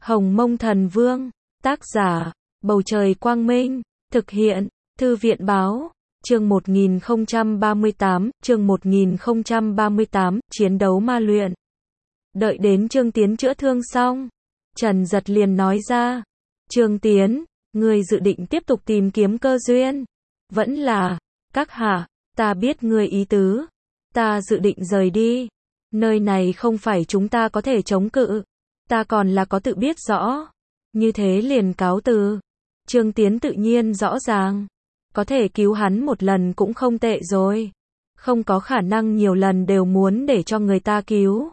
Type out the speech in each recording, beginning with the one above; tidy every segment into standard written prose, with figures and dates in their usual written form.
Hồng Mông Thần Vương, tác giả, Bầu Trời Quang Minh, thực hiện, Thư viện Báo, chương 1038, chiến đấu ma luyện. Đợi đến Trương Tiến chữa thương xong, Trần Giật liền nói ra, Trương Tiến, ngươi dự định tiếp tục tìm kiếm cơ duyên, vẫn là, các hạ, ta biết ngươi ý tứ, ta dự định rời đi, nơi này không phải chúng ta có thể chống cự, ta còn là có tự biết rõ, như thế liền cáo từ. Trương Tiến tự nhiên rõ ràng, có thể cứu hắn một lần cũng không tệ rồi, không có khả năng nhiều lần đều muốn để cho người ta cứu.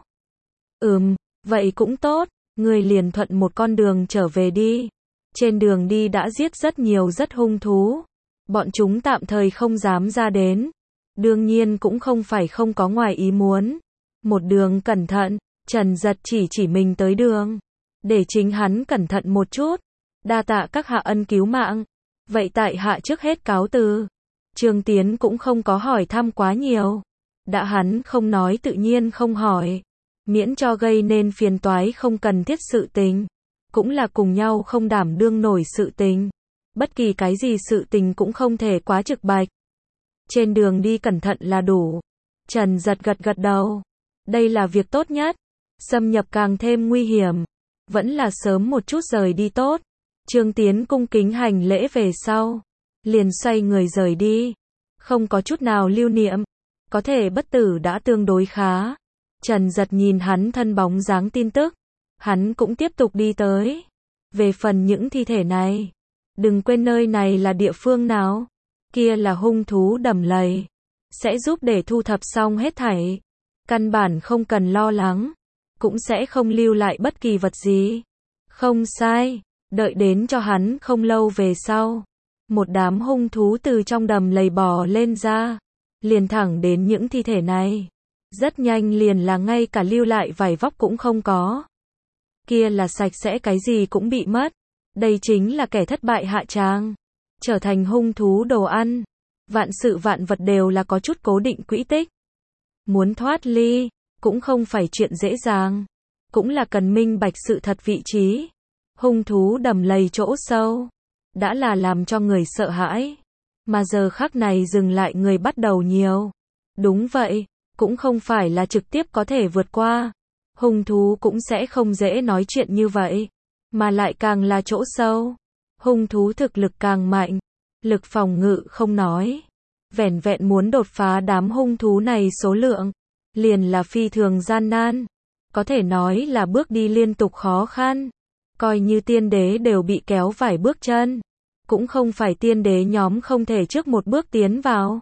Vậy cũng tốt, ngươi liền thuận một con đường trở về đi. Trên đường đi đã giết rất hung thú, bọn chúng tạm thời không dám ra đến, đương nhiên cũng không phải không có ngoài ý muốn. Một đường cẩn thận, Trần Giật chỉ mình tới đường, để chính hắn cẩn thận một chút, đa tạ các hạ ân cứu mạng, vậy tại hạ trước hết cáo từ. Trương Tiến cũng không có hỏi thăm quá nhiều, đã hắn không nói tự nhiên không hỏi, miễn cho gây nên phiền toái không cần thiết sự tình, cũng là cùng nhau không đảm đương nổi sự tình, bất kỳ cái gì sự tình cũng không thể quá trực bạch. Trên đường đi cẩn thận là đủ. Trần Giật gật đầu, đây là việc tốt nhất, xâm nhập càng thêm nguy hiểm, vẫn là sớm một chút rời đi tốt. Trương Tiến cung kính hành lễ về sau, liền xoay người rời đi, không có chút nào lưu niệm, có thể bất tử đã tương đối khá. Trần Giật nhìn hắn thân bóng dáng tin tức, hắn cũng tiếp tục đi tới. Về phần những thi thể này, đừng quên nơi này là địa phương nào, kia là hung thú đầm lầy, sẽ giúp để thu thập xong hết thảy, căn bản không cần lo lắng, cũng sẽ không lưu lại bất kỳ vật gì. Không sai, đợi đến cho hắn không lâu về sau, một đám hung thú từ trong đầm lầy bò lên ra, liền thẳng đến những thi thể này, rất nhanh liền là ngay cả lưu lại vải vóc cũng không có. Kia là sạch sẽ cái gì cũng bị mất, đây chính là kẻ thất bại hạ tràng, trở thành hung thú đồ ăn. Vạn sự vạn vật đều là có chút cố định quỹ tích, muốn thoát ly cũng không phải chuyện dễ dàng, cũng là cần minh bạch sự thật vị trí. Hung thú đầm lầy chỗ sâu, đã là làm cho người sợ hãi, mà giờ khắc này dừng lại người bắt đầu nhiều. Đúng vậy, cũng không phải là trực tiếp có thể vượt qua, hung thú cũng sẽ không dễ nói chuyện như vậy, mà lại càng là chỗ sâu, hung thú thực lực càng mạnh, lực phòng ngự không nói, vẻn vẹn muốn đột phá đám hung thú này số lượng, liền là phi thường gian nan, có thể nói là bước đi liên tục khó khăn, coi như tiên đế đều bị kéo vài bước chân, cũng không phải tiên đế nhóm không thể trước một bước tiến vào,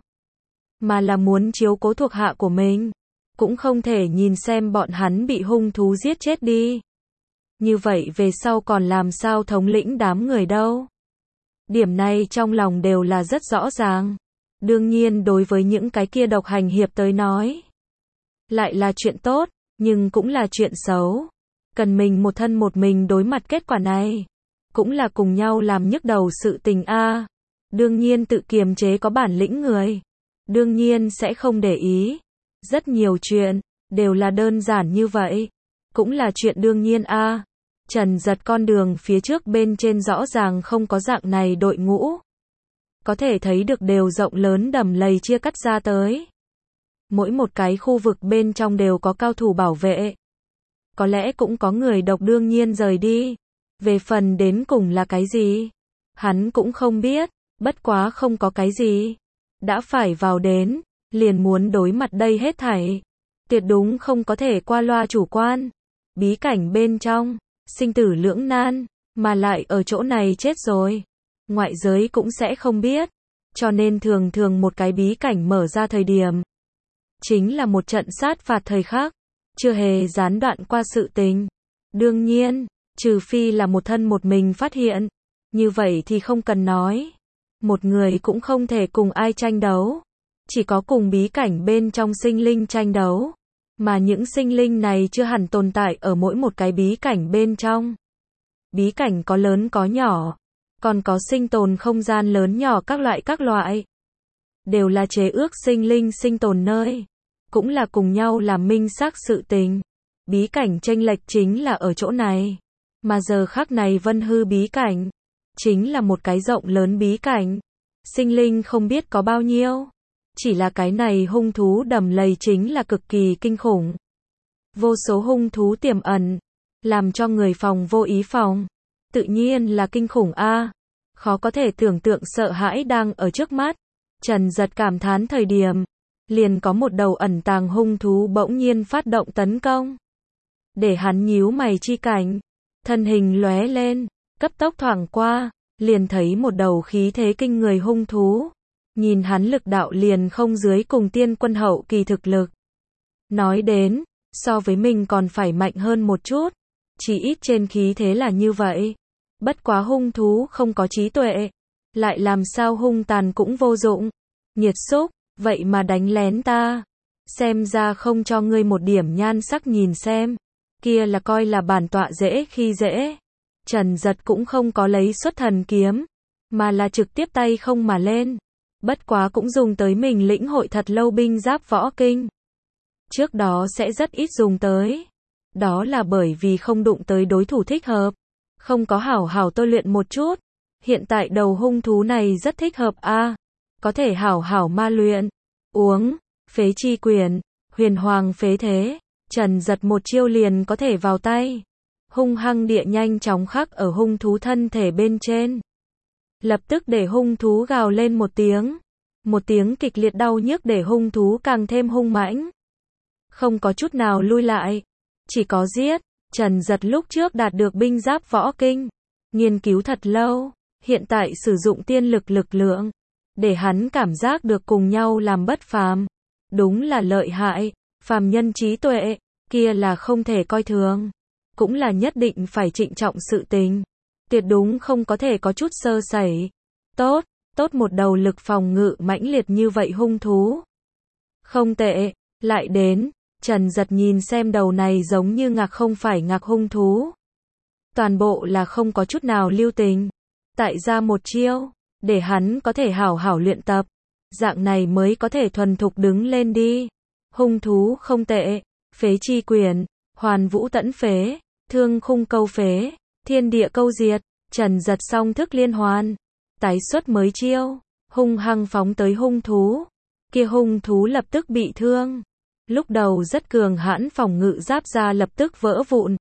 mà là muốn chiếu cố thuộc hạ của mình, cũng không thể nhìn xem bọn hắn bị hung thú giết chết đi. Như vậy về sau còn làm sao thống lĩnh đám người đâu? Điểm này trong lòng đều là rất rõ ràng. Đương nhiên đối với những cái kia độc hành hiệp tới nói, lại là chuyện tốt, nhưng cũng là chuyện xấu. Cần mình một thân một mình đối mặt kết quả này, cũng là cùng nhau làm nhức đầu sự tình a. Đương nhiên tự kiềm chế có bản lĩnh người, đương nhiên sẽ không để ý. Rất nhiều chuyện, đều là đơn giản như vậy, cũng là chuyện đương nhiên a. Trần Giật con đường phía trước bên trên rõ ràng không có dạng này đội ngũ. Có thể thấy được đều rộng lớn đầm lầy chia cắt ra tới. Mỗi một cái khu vực bên trong đều có cao thủ bảo vệ. Có lẽ cũng có người độc đương nhiên rời đi. Về phần đến cùng là cái gì? Hắn cũng không biết, bất quá không có cái gì. Đã phải vào đến, liền muốn đối mặt đây hết thảy. Tuyệt đúng không có thể qua loa chủ quan. Bí cảnh bên trong, sinh tử lưỡng nan, mà lại ở chỗ này chết rồi. Ngoại giới cũng sẽ không biết, cho nên thường một cái bí cảnh mở ra thời điểm, chính là một trận sát phạt thời khắc, chưa hề gián đoạn qua sự tình. Đương nhiên, trừ phi là một thân một mình phát hiện, như vậy thì không cần nói. Một người cũng không thể cùng ai tranh đấu, chỉ có cùng bí cảnh bên trong sinh linh tranh đấu, mà những sinh linh này chưa hẳn tồn tại ở mỗi một cái bí cảnh bên trong. Bí cảnh có lớn có nhỏ, còn có sinh tồn không gian lớn nhỏ các loại. Đều là chế ước sinh linh sinh tồn nơi, cũng là cùng nhau làm minh xác sự tình. Bí cảnh chênh lệch chính là ở chỗ này. Mà giờ khắc này Vân Hư bí cảnh, chính là một cái rộng lớn bí cảnh. Sinh linh không biết có bao nhiêu. Chỉ là cái này hung thú đầm lầy chính là cực kỳ kinh khủng. Vô số hung thú tiềm ẩn, làm cho người phòng vô ý phòng. Tự nhiên là kinh khủng a. Khó có thể tưởng tượng sợ hãi đang ở trước mắt. Trần Giật cảm thán thời điểm, liền có một đầu ẩn tàng hung thú bỗng nhiên phát động tấn công. Để hắn nhíu mày chi cảnh, thân hình lóe lên, cấp tốc thoảng qua, liền thấy một đầu khí thế kinh người hung thú. Nhìn hắn lực đạo liền không dưới cùng tiên quân hậu kỳ thực lực. Nói đến, so với mình còn phải mạnh hơn một chút, chỉ ít trên khí thế là như vậy. Bất quá hung thú không có trí tuệ, lại làm sao hung tàn cũng vô dụng. Nhiệt xúc, vậy mà đánh lén ta. Xem ra không cho ngươi một điểm nhan sắc nhìn xem. Kia là coi là bản tọa dễ khi dễ. Trần Giật cũng không có lấy xuất thần kiếm, mà là trực tiếp tay không mà lên. Bất quá cũng dùng tới mình lĩnh hội thật lâu binh giáp võ kinh. Trước đó sẽ rất ít dùng tới. Đó là bởi vì không đụng tới đối thủ thích hợp. Không có hảo hảo tôi luyện một chút. Hiện tại đầu hung thú này rất thích hợp a, có thể hảo hảo ma luyện. Uống, phế chi quyền, huyền hoàng phế thế. Trần Giật một chiêu liền có thể vào tay. Hung hăng địa nhanh chóng khắc ở hung thú thân thể bên trên. Lập tức để hung thú gào lên một tiếng. Một tiếng kịch liệt đau nhức để hung thú càng thêm hung mãnh. Không có chút nào lui lại. Chỉ có giết. Trần Giật lúc trước đạt được binh giáp võ kinh. Nghiên cứu thật lâu. Hiện tại sử dụng tiên lực lực lượng. Để hắn cảm giác được cùng nhau làm bất phàm. Đúng là lợi hại. Phàm nhân trí tuệ. Kia là không thể coi thường. Cũng là nhất định phải trịnh trọng sự tình. Tuyệt đúng không có thể có chút sơ sẩy. Tốt, tốt một đầu lực phòng ngự mãnh liệt như vậy hung thú. Không tệ, lại đến. Trần Giật nhìn xem đầu này giống như ngạc không phải ngạc hung thú. Toàn bộ là không có chút nào lưu tình. Tại ra một chiêu, để hắn có thể hảo hảo luyện tập. Dạng này mới có thể thuần thục đứng lên đi. Hung thú không tệ, phế chi quyền, hoàn vũ tẫn phế, thương khung câu phế, thiên địa câu diệt. Trần Giật song thức liên hoàn, tái xuất mới chiêu, hung hăng phóng tới hung thú. Kia hung thú lập tức bị thương. Lúc đầu rất cường hãn phòng ngự giáp da lập tức vỡ vụn.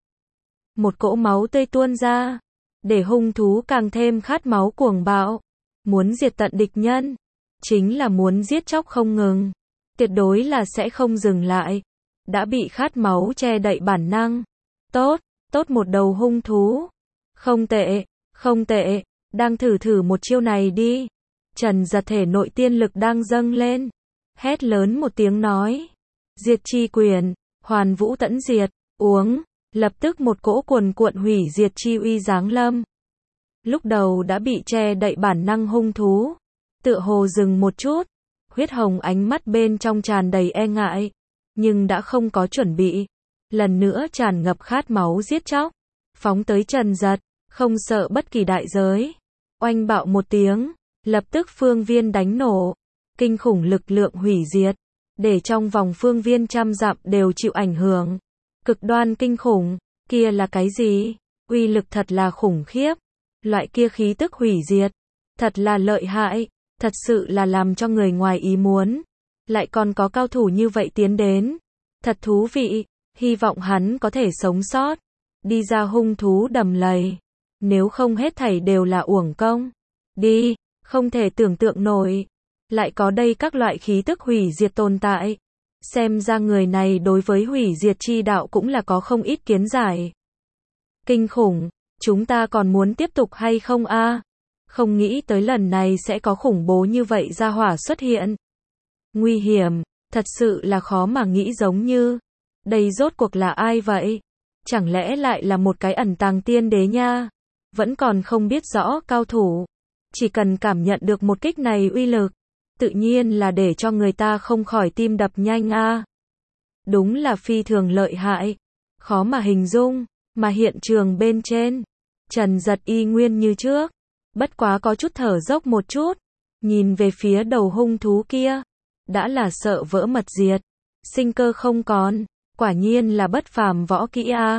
Một cỗ máu tươi tuôn ra, để hung thú càng thêm khát máu cuồng bạo. Muốn diệt tận địch nhân, chính là muốn giết chóc không ngừng. Tuyệt đối là sẽ không dừng lại. Đã bị khát máu che đậy bản năng. Tốt, tốt một đầu hung thú. Không tệ, không tệ, đang thử một chiêu này đi. Trần Giật thể nội tiên lực đang dâng lên. Hét lớn một tiếng nói. Diệt chi quyền, hoàn vũ tẫn diệt, uống. Lập tức một cỗ cuồn cuộn hủy diệt chi uy giáng lâm. Lúc đầu đã bị che đậy bản năng hung thú. Tựa hồ dừng một chút. Huyết hồng ánh mắt bên trong tràn đầy e ngại. Nhưng đã không có chuẩn bị. Lần nữa tràn ngập khát máu giết chóc. Phóng tới Trần Giật. Không sợ bất kỳ đại giới. Oanh bạo một tiếng. Lập tức phương viên đánh nổ. Kinh khủng lực lượng hủy diệt. Để trong vòng phương viên trăm dặm đều chịu ảnh hưởng. Cực đoan kinh khủng. Kia là cái gì? Uy lực thật là khủng khiếp. Loại kia khí tức hủy diệt. Thật là lợi hại. Thật sự là làm cho người ngoài ý muốn. Lại còn có cao thủ như vậy tiến đến. Thật thú vị. Hy vọng hắn có thể sống sót. Đi ra hung thú đầm lầy. Nếu không hết thảy đều là uổng công. Đi. Không thể tưởng tượng nổi. Lại có đây các loại khí tức hủy diệt tồn tại. Xem ra người này đối với hủy diệt chi đạo cũng là có không ít kiến giải. Kinh khủng. Chúng ta còn muốn tiếp tục hay không a? Không nghĩ tới lần này sẽ có khủng bố như vậy ra hỏa xuất hiện. Nguy hiểm. Thật sự là khó mà nghĩ giống như. Đây rốt cuộc là ai vậy? Chẳng lẽ lại là một cái ẩn tàng tiên đế nha? Vẫn còn không biết rõ cao thủ. Chỉ cần cảm nhận được một kích này uy lực. Tự nhiên là để cho người ta không khỏi tim đập nhanh a. Đúng là phi thường lợi hại. Khó mà hình dung. Mà hiện trường bên trên. Trần Giật y nguyên như trước. Bất quá có chút thở dốc một chút. Nhìn về phía đầu hung thú kia. Đã là sợ vỡ mật diệt. Sinh cơ không còn. Quả nhiên là bất phàm võ kỹ a.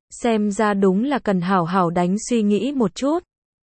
Xem ra đúng là cần hảo hảo đánh suy nghĩ một chút.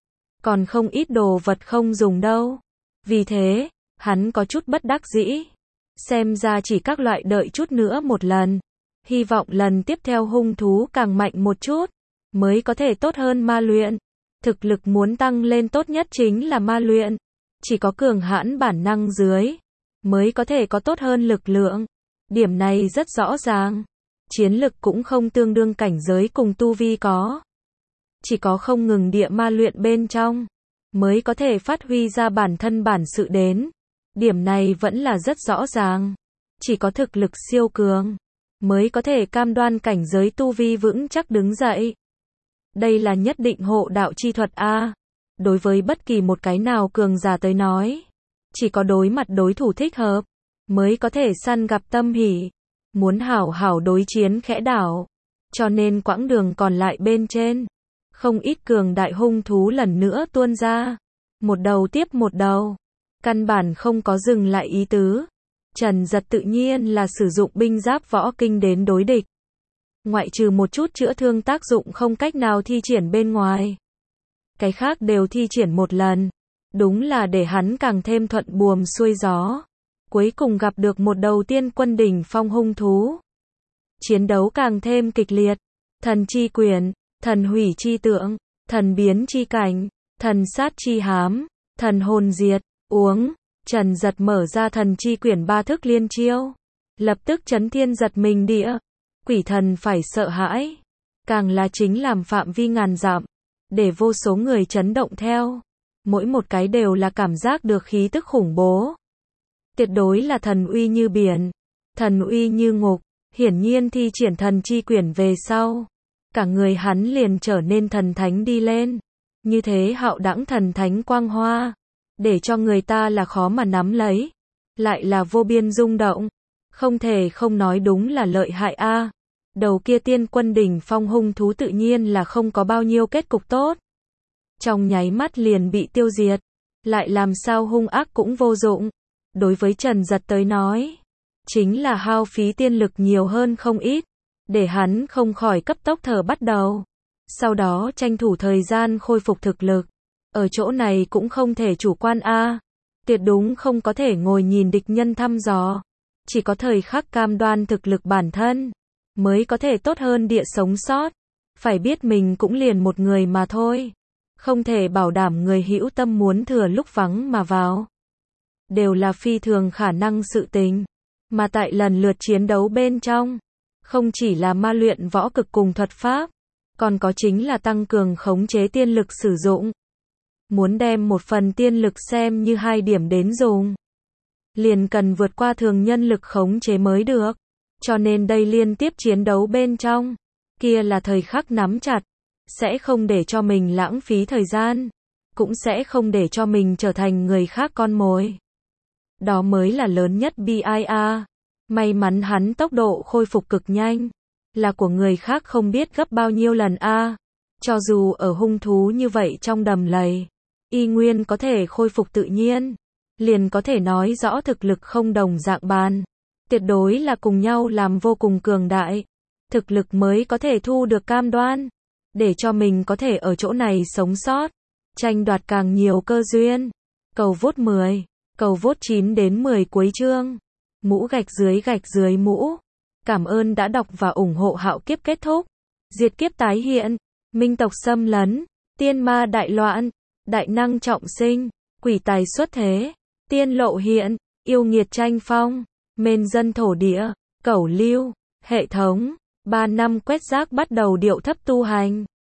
Còn không ít đồ vật không dùng đâu. Vì thế, hắn có chút bất đắc dĩ. Xem ra chỉ các loại đợi chút nữa một lần. Hy vọng lần tiếp theo hung thú càng mạnh một chút, mới có thể tốt hơn ma luyện. Thực lực muốn tăng lên tốt nhất chính là ma luyện. Chỉ có cường hãn bản năng dưới, mới có thể có tốt hơn lực lượng. Điểm này rất rõ ràng. Chiến lực cũng không tương đương cảnh giới cùng tu vi có. Chỉ có không ngừng địa ma luyện bên trong, mới có thể phát huy ra bản thân bản sự đến. Điểm này vẫn là rất rõ ràng. Chỉ có thực lực siêu cường, mới có thể cam đoan cảnh giới tu vi vững chắc đứng dậy. Đây là nhất định hộ đạo chi thuật A. Đối với bất kỳ một cái nào cường giả tới nói, chỉ có đối mặt đối thủ thích hợp, mới có thể săn gặp tâm hỉ. Muốn hảo hảo đối chiến khẽ đảo. Cho nên quãng đường còn lại bên trên, không ít cường đại hung thú lần nữa tuôn ra. Một đầu tiếp một đầu. Căn bản không có dừng lại ý tứ. Trần Giật tự nhiên là sử dụng binh giáp võ kinh đến đối địch. Ngoại trừ một chút chữa thương tác dụng không cách nào thi triển bên ngoài. Cái khác đều thi triển một lần. Đúng là để hắn càng thêm thuận buồm xuôi gió. Cuối cùng gặp được một đầu tiên quân đỉnh phong hung thú. Chiến đấu càng thêm kịch liệt. Thần chi quyền, thần hủy chi tượng, thần biến chi cảnh, thần sát chi hám, thần hồn diệt, uống. Trần Giật mở ra thần chi quyển 3 thức liên chiêu. Lập tức chấn thiên giật mình địa. Quỷ thần phải sợ hãi. Càng là chính làm phạm vi ngàn dặm. Để vô số người chấn động theo. Mỗi một cái đều là cảm giác được khí tức khủng bố. Tuyệt đối là thần uy như biển. Thần uy như ngục. Hiển nhiên thi triển thần chi quyển về sau. Cả người hắn liền trở nên thần thánh đi lên. Như thế hạo đãng thần thánh quang hoa. Để cho người ta là khó mà nắm lấy. Lại là vô biên rung động. Không thể không nói đúng là lợi hại a. Đầu kia tiên quân đỉnh phong hung thú tự nhiên là không có bao nhiêu kết cục tốt. Trong nháy mắt liền bị tiêu diệt. Lại làm sao hung ác cũng vô dụng. Đối với Trần Giật tới nói, chính là hao phí tiên lực nhiều hơn không ít. Để hắn không khỏi cấp tốc thở bắt đầu. Sau đó tranh thủ thời gian khôi phục thực lực. Ở chỗ này cũng không thể chủ quan a. Tuyệt đúng không có thể ngồi nhìn địch nhân thăm dò. Chỉ có thời khắc cam đoan thực lực bản thân, mới có thể tốt hơn địa sống sót. Phải biết mình cũng liền một người mà thôi. Không thể bảo đảm người hữu tâm muốn thừa lúc vắng mà vào. Đều là phi thường khả năng sự tình. Mà tại lần lượt chiến đấu bên trong, không chỉ là ma luyện võ cực cùng thuật pháp, còn có chính là tăng cường khống chế tiên lực sử dụng. Muốn đem một phần tiên lực xem như 2 điểm đến dùng, liền cần vượt qua thường nhân lực khống chế mới được. Cho nên đây liên tiếp chiến đấu bên trong, kia là thời khắc nắm chặt, sẽ không để cho mình lãng phí thời gian, cũng sẽ không để cho mình trở thành người khác con mồi. Đó mới là lớn nhất BIA. May mắn hắn tốc độ khôi phục cực nhanh, là của người khác không biết gấp bao nhiêu lần a. Cho dù ở hung thú như vậy trong đầm lầy, y nguyên có thể khôi phục tự nhiên, liền có thể nói rõ thực lực không đồng dạng bàn. Tuyệt đối là cùng nhau làm vô cùng cường đại. Thực lực mới có thể thu được cam đoan, để cho mình có thể ở chỗ này sống sót, tranh đoạt càng nhiều cơ duyên. Cầu vote 10, cầu vote 9 đến 10 cuối chương. Mũ gạch dưới mũ. Cảm ơn đã đọc và ủng hộ Hạo Kiếp kết thúc. Diệt kiếp tái hiện, minh tộc xâm lấn, tiên ma đại loạn, đại năng trọng sinh, quỷ tài xuất thế, tiên lộ hiện, yêu nghiệt tranh phong, mên dân thổ địa, cẩu lưu, hệ thống, 3 năm quét rác bắt đầu điệu thấp tu hành.